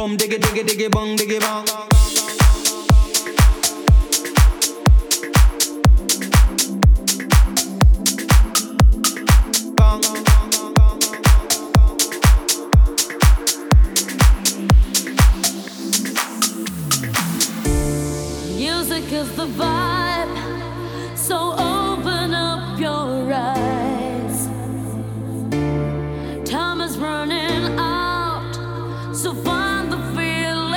Bum diggy diggy diggy bong diggy bong. Music is the vibe, so open up your eyes. Time is running out, so find the feeling.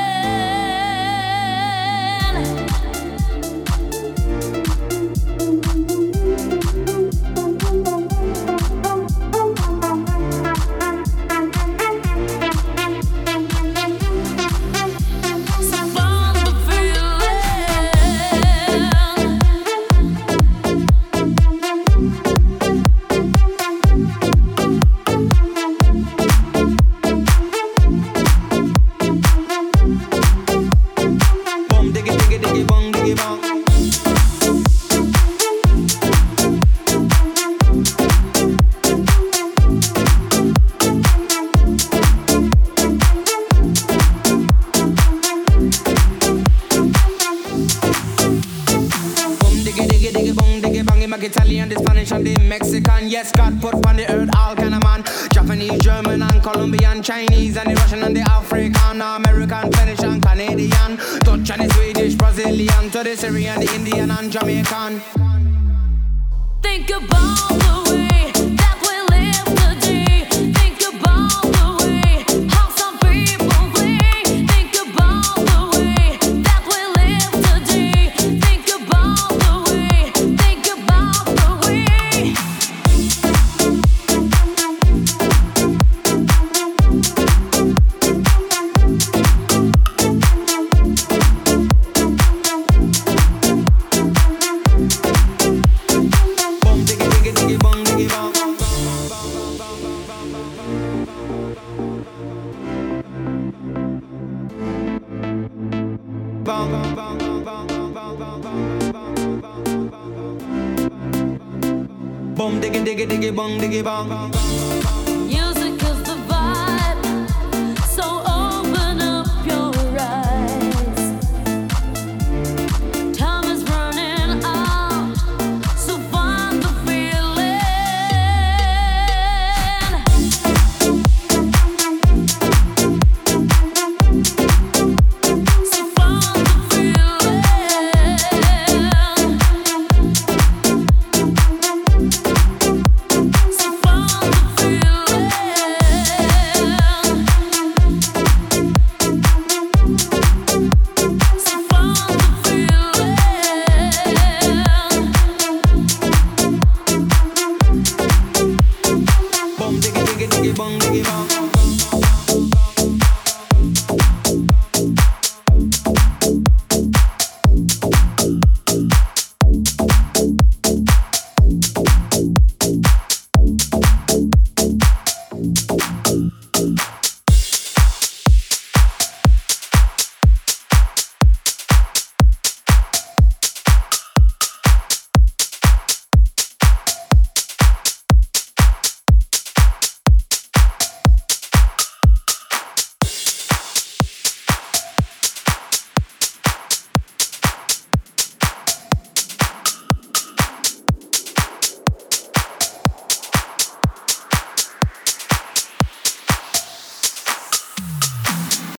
Italian, the Spanish and the Mexican. Yes, God put on the earth all kind of man. Japanese, German and Colombian, Chinese and the Russian and the African, American, Finnish and Canadian, Dutch and the Swedish, Brazilian, to the Syrian, the Indian and Jamaican. Think about the way that we live today. Think about the way how some people play. Think about the way that we live today. Think about the way. Think about the way. Bum diggy diggy diggy bong diggy bong. Bong bong bong bong bong bong bong bong. Bum diggy diggy diggy bong diggy bong.